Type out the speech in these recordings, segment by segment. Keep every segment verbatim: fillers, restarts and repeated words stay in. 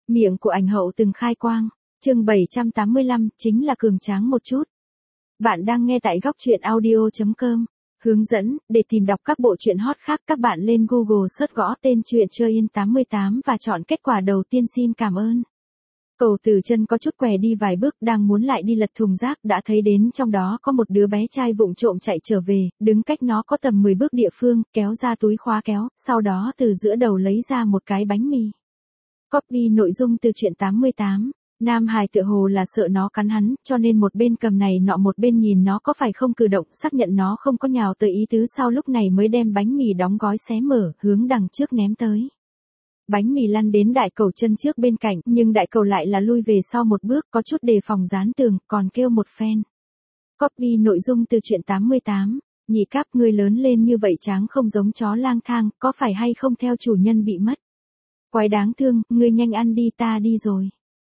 Miệng của ảnh hậu từng khai quang. Chương bảy trăm tám mươi lăm, chính là cường tráng một chút. Bạn đang nghe tại góc truyện audio chấm com. Hướng dẫn, để tìm đọc các bộ truyện hot khác các bạn lên Google search gõ tên truyện chơi in tám mươi tám và chọn kết quả đầu tiên. Xin cảm ơn. Cầu Từ Chân có chút què đi vài bước, đang muốn lại đi lật thùng rác đã thấy đến trong đó có một đứa bé trai vụng trộm chạy trở về, đứng cách nó có tầm mười bước địa phương, kéo ra túi khóa kéo, sau đó từ giữa đầu lấy ra một cái bánh mì. Copy nội dung từ truyện tám mươi tám. Nam Hải tựa hồ là sợ nó cắn hắn, cho nên một bên cầm này nọ một bên nhìn nó có phải không cử động, xác nhận nó không có nhào tới ý tứ, sau lúc này mới đem bánh mì đóng gói xé mở, hướng đằng trước ném tới. Bánh mì lăn đến đại cầu chân trước bên cạnh, nhưng đại cầu lại là lui về sau một bước, có chút đề phòng dán tường, còn kêu một phen. Copy nội dung từ truyện tám mươi tám. Nhị Cáp, ngươi lớn lên như vậy tráng không giống chó lang thang, có phải hay không theo chủ nhân bị mất? Quái đáng thương, ngươi nhanh ăn đi, ta đi rồi.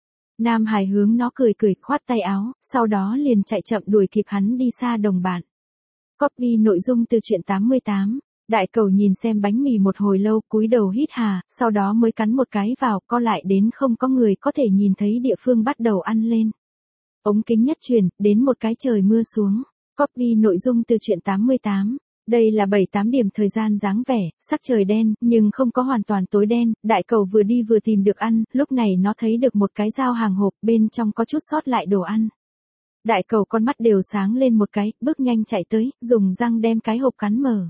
Nam Hải hướng nó cười cười, khoát tay áo, sau đó liền chạy chậm đuổi kịp hắn đi xa đồng bạn. Copy nội dung từ truyện tám mươi tám. Đại cầu nhìn xem bánh mì một hồi lâu, cúi đầu hít hà, sau đó mới cắn một cái vào, co lại đến không có người có thể nhìn thấy địa phương bắt đầu ăn lên. Ống kính nhất truyền, đến một cái trời mưa xuống. Copy nội dung từ truyện tám mươi tám. Đây là bảy tám điểm thời gian dáng vẻ, sắc trời đen, nhưng không có hoàn toàn tối đen, đại cầu vừa đi vừa tìm được ăn, lúc này nó thấy được một cái dao hàng hộp, bên trong có chút sót lại đồ ăn. Đại cầu con mắt đều sáng lên một cái, bước nhanh chạy tới, dùng răng đem cái hộp cắn mở.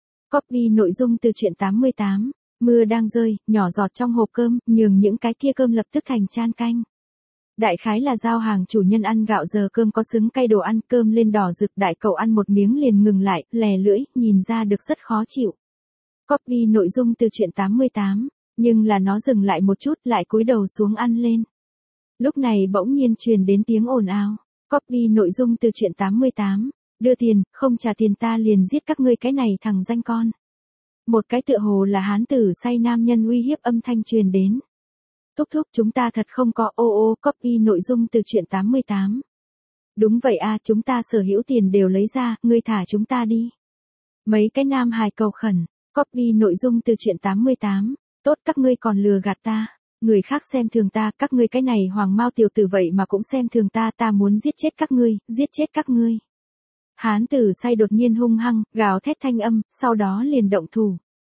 Copy nội dung từ truyện tám mươi tám. Mưa đang rơi, nhỏ giọt trong hộp cơm, nhường những cái kia cơm lập tức thành chan canh. Đại khái là giao hàng chủ nhân ăn gạo giờ cơm có xứng cay đồ ăn, cơm lên đỏ rực, đại cầu ăn một miếng liền ngừng lại, lè lưỡi, nhìn ra được rất khó chịu. Copy nội dung từ truyện tám mươi tám. Nhưng là nó dừng lại một chút, lại cúi đầu xuống ăn lên. Lúc này bỗng nhiên truyền đến tiếng ồn ào. Copy nội dung từ truyện tám mươi tám. Đưa tiền, không trả tiền ta liền giết các ngươi cái này thằng danh con. Một cái tựa hồ là hán tử say nam nhân uy hiếp âm thanh truyền đến. Thúc thúc, chúng ta thật không có. Ô ô. Copy nội dung từ truyện tám mươi tám. Đúng vậy a, chúng ta sở hữu tiền đều lấy ra, ngươi thả chúng ta đi. Mấy cái nam hài cầu khẩn. Copy nội dung từ truyện tám mươi tám. Tốt, các ngươi còn lừa gạt ta. Người khác xem thường ta, các ngươi cái này hoàng mao tiểu tử vậy mà cũng xem thường ta, ta muốn giết chết các ngươi, giết chết các ngươi. Hán tử say đột nhiên hung hăng, gào thét thanh âm, sau đó liền động thủ.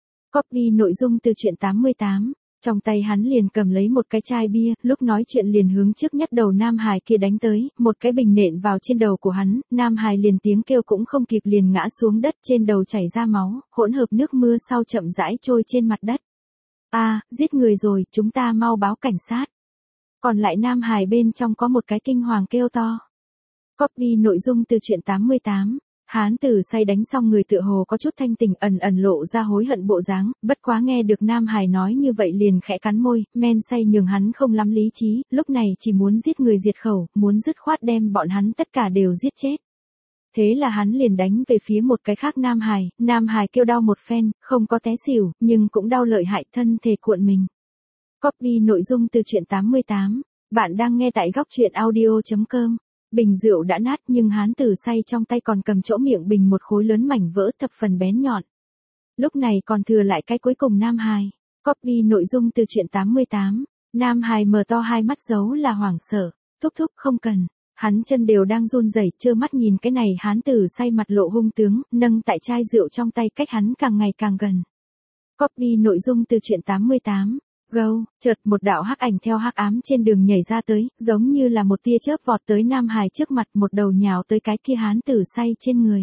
Copy nội dung từ truyện tám mươi tám. Trong tay hắn liền cầm lấy một cái chai bia, lúc nói chuyện liền hướng trước nhất đầu Nam Hải kia đánh tới, một cái bình nện vào trên đầu của hắn, Nam Hải liền tiếng kêu cũng không kịp liền ngã xuống đất, trên đầu chảy ra máu, hỗn hợp nước mưa sau chậm rãi trôi trên mặt đất. A, à, giết người rồi, chúng ta mau báo cảnh sát. Còn lại Nam Hải bên trong có một cái kinh hoàng kêu to. Copy nội dung từ truyện tám mươi tám. Hán tử say đánh xong người tựa hồ có chút thanh tỉnh, ẩn ẩn lộ ra hối hận bộ dáng, bất quá nghe được Nam Hải nói như vậy liền khẽ cắn môi, men say nhường hắn không lắm lý trí, lúc này chỉ muốn giết người diệt khẩu, muốn dứt khoát đem bọn hắn tất cả đều giết chết. Thế là hắn liền đánh về phía một cái khác Nam Hải, Nam Hải kêu đau một phen, không có té xỉu, nhưng cũng đau lợi hại, thân thể cuộn mình. Copy nội dung từ truyện tám mươi tám. Bạn đang nghe tại góc truyện audio chấm com. Bình rượu đã nát nhưng hán tử say trong tay còn cầm chỗ miệng bình một khối lớn mảnh vỡ thập phần bén nhọn. Lúc này còn thừa lại cái cuối cùng Nam Hải. Copy nội dung từ truyện tám mươi tám. Nam Hải mở to hai mắt giấu là hoảng sợ. Thúc thúc không cần. Hắn chân đều đang run rẩy, trơ mắt nhìn cái này hán tử say mặt lộ hung tướng, nâng tại chai rượu trong tay cách hắn càng ngày càng gần. Copy nội dung từ truyện tám mươi tám. Gâu, chợt một đạo hắc ảnh theo hắc ám trên đường nhảy ra tới, giống như là một tia chớp vọt tới Nam Hải trước mặt, một đầu nhào tới cái kia hán tử say trên người.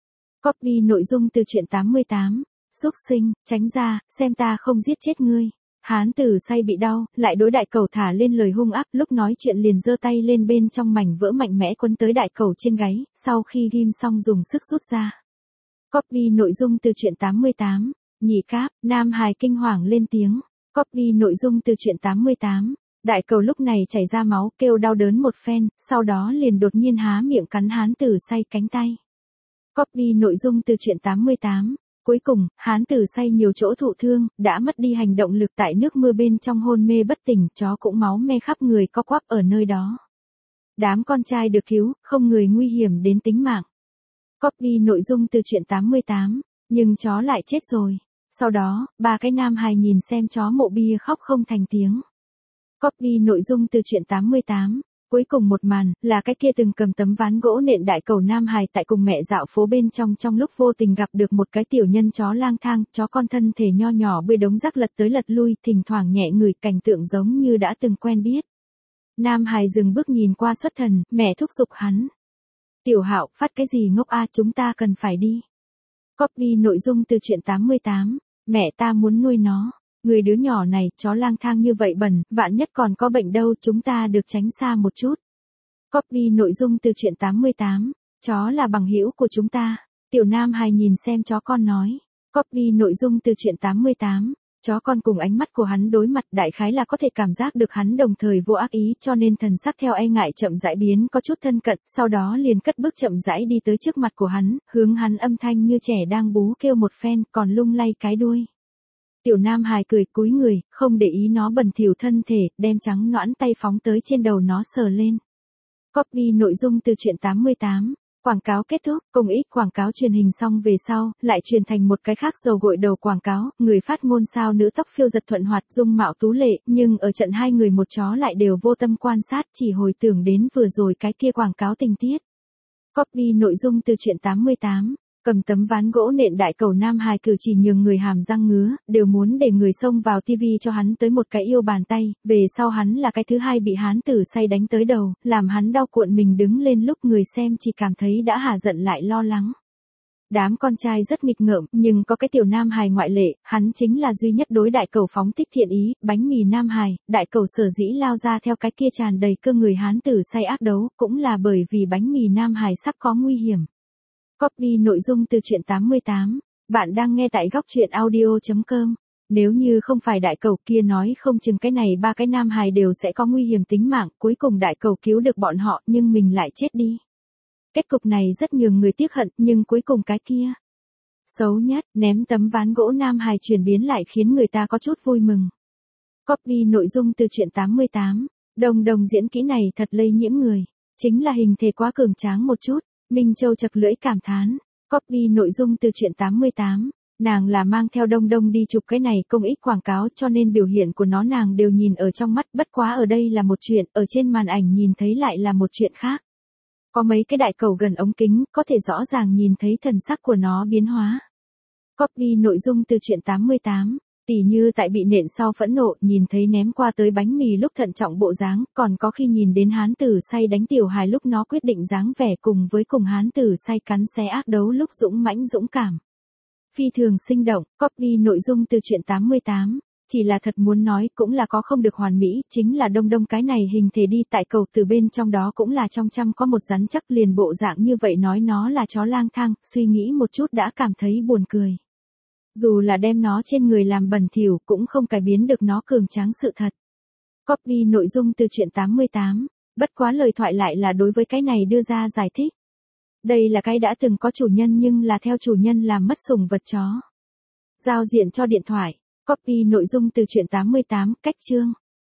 Copy nội dung từ truyện tám mươi tám. Xúc sinh, tránh ra, xem ta không giết chết ngươi. Hán tử say bị đau, lại đối đại cầu thả lên lời hung ác, lúc nói chuyện liền giơ tay lên bên trong mảnh vỡ mạnh mẽ quấn tới đại cầu trên gáy, sau khi ghim xong dùng sức rút ra. Copy nội dung từ truyện tám mươi tám. Nhị Cáp, Nam Hải kinh hoàng lên tiếng. Copy nội dung từ truyện tám mươi tám. Đại cầu lúc này chảy ra máu, kêu đau đớn một phen, sau đó liền đột nhiên há miệng cắn hán tử say cánh tay. Copy nội dung từ truyện tám mươi tám. Cuối cùng, hán tử say nhiều chỗ thụ thương, đã mất đi hành động lực tại nước mưa bên trong hôn mê bất tỉnh, chó cũng máu me khắp người co quắp ở nơi đó. Đám con trai được cứu, không người nguy hiểm đến tính mạng. Copy nội dung từ truyện tám mươi tám. Nhưng chó lại chết rồi. Sau đó, ba cái Nam Hải nhìn xem chó mộ bia khóc không thành tiếng. Copy nội dung từ truyện tám mươi tám. Cuối cùng một màn, là cái kia từng cầm tấm ván gỗ nện đại cầu nam hài tại cùng mẹ dạo phố bên trong trong lúc vô tình gặp được một cái tiểu nhân chó lang thang, chó con thân thể nho nhỏ bươi đống rác lật tới lật lui, thỉnh thoảng nhẹ người, cảnh tượng giống như đã từng quen biết. Nam hài dừng bước nhìn qua xuất thần, mẹ thúc giục hắn. Tiểu Hạo, phát cái gì ngốc a, chúng ta cần phải đi. Copy nội dung từ truyện tám mươi tám. Mẹ ta muốn nuôi nó. Người đứa nhỏ này, chó lang thang như vậy bẩn, vạn nhất còn có bệnh đâu, chúng ta được tránh xa một chút. Copy nội dung từ truyện tám mươi tám. Chó là bằng hữu của chúng ta. Tiểu Nam hài nhìn xem chó con nói. Copy nội dung từ truyện tám mươi tám. Chó con cùng ánh mắt của hắn đối mặt, đại khái là có thể cảm giác được hắn đồng thời vô ác ý, cho nên thần sắc theo e ngại chậm rãi biến có chút thân cận, sau đó liền cất bước chậm rãi đi tới trước mặt của hắn, hướng hắn âm thanh như trẻ đang bú kêu một phen, còn lung lay cái đuôi. Tiểu Nam hài cười cúi người, không để ý nó bẩn thỉu thân thể, đem trắng nõn tay phóng tới trên đầu nó sờ lên. Copy nội dung từ truyện tám mươi tám. Quảng cáo kết thúc, cùng ít quảng cáo truyền hình xong về sau, lại truyền thành một cái khác dầu gội đầu quảng cáo, người phát ngôn sao nữ tóc phiêu giật thuận hoạt dung mạo tú lệ, nhưng ở trận hai người một chó lại đều vô tâm quan sát, chỉ hồi tưởng đến vừa rồi cái kia quảng cáo tình tiết. Copy nội dung từ truyện tám mươi tám. Cầm tấm ván gỗ nện đại cầu nam hài cử chỉ nhường người hàm răng ngứa, đều muốn để người xông vào tivi cho hắn tới một cái yêu bàn tay, về sau hắn là cái thứ hai bị hán tử say đánh tới đầu, làm hắn đau cuộn mình đứng lên lúc người xem chỉ cảm thấy đã hả giận lại lo lắng. Đám con trai rất nghịch ngợm, nhưng có cái tiểu nam hài ngoại lệ, hắn chính là duy nhất đối đại cầu phóng thích thiện ý, bánh mì nam hài, đại cầu sở dĩ lao ra theo cái kia tràn đầy cơ người hán tử say ác đấu, cũng là bởi vì bánh mì nam hài sắp có nguy hiểm. Copy nội dung từ truyện tám mươi tám. Bạn đang nghe tại góc truyện audio chấm com. Nếu như không phải đại cầu kia nói không chừng cái này ba cái nam hài đều sẽ có nguy hiểm tính mạng, cuối cùng đại cầu cứu được bọn họ nhưng mình lại chết đi. Kết cục này rất nhường người tiếc hận, nhưng cuối cùng cái kia xấu nhất, ném tấm ván gỗ nam hài chuyển biến lại khiến người ta có chút vui mừng. Copy nội dung từ truyện tám mươi tám. Đồng đồng diễn kỹ này thật lây nhiễm người. Chính là hình thể quá cường tráng một chút. Minh Châu chật lưỡi cảm thán. Copy nội dung từ truyện tám mươi tám. Nàng là mang theo Đông Đông đi chụp cái này công ích quảng cáo cho nên biểu hiện của nó nàng đều nhìn ở trong mắt, bất quá ở đây là một chuyện, ở trên màn ảnh nhìn thấy lại là một chuyện khác. Có mấy cái đại cầu gần ống kính, có thể rõ ràng nhìn thấy thần sắc của nó biến hóa. Copy nội dung từ truyện tám mươi tám. Tỉ như tại bị nện sau phẫn nộ, nhìn thấy ném qua tới bánh mì lúc thận trọng bộ dáng, còn có khi nhìn đến hán tử say đánh tiểu hài lúc nó quyết định dáng vẻ cùng với cùng hán tử say cắn xé ác đấu lúc dũng mãnh dũng cảm. Phi thường sinh động, copy nội dung từ truyện tám mươi tám. Chỉ là thật muốn nói cũng là có không được hoàn mỹ, chính là Đông Đông cái này hình thể đi tại cầu từ bên trong đó cũng là trong trăm có một rắn chắc liền bộ dạng như vậy nói nó là chó lang thang, suy nghĩ một chút đã cảm thấy buồn cười. Dù là đem nó trên người làm bẩn thỉu cũng không cải biến được nó cường tráng sự thật. Copy nội dung từ truyện tám mươi tám. Bất quá lời thoại lại là đối với cái này đưa ra giải thích. Đây là cái đã từng có chủ nhân nhưng là theo chủ nhân làm mất sủng vật chó. Giao diện cho điện thoại. Copy nội dung từ truyện tám mươi tám, cách chương.